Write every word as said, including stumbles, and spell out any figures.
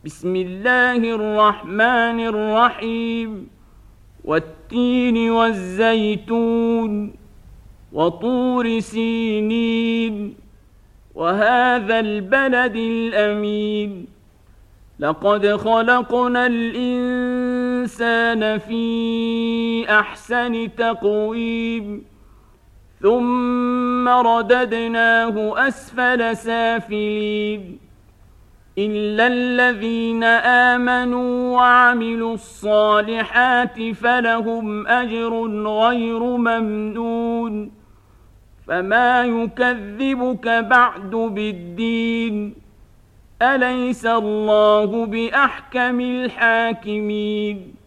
بسم الله الرحمن الرحيم والتين والزيتون وطور سينين وهذا البلد الأمين لقد خلقنا الإنسان في أحسن تقويم ثم رددناه أسفل سافلين إلا الذين آمنوا وعملوا الصالحات فلهم أجر غير ممنون فما يكذبك بعد بالدين أليس الله بأحكم الحاكمين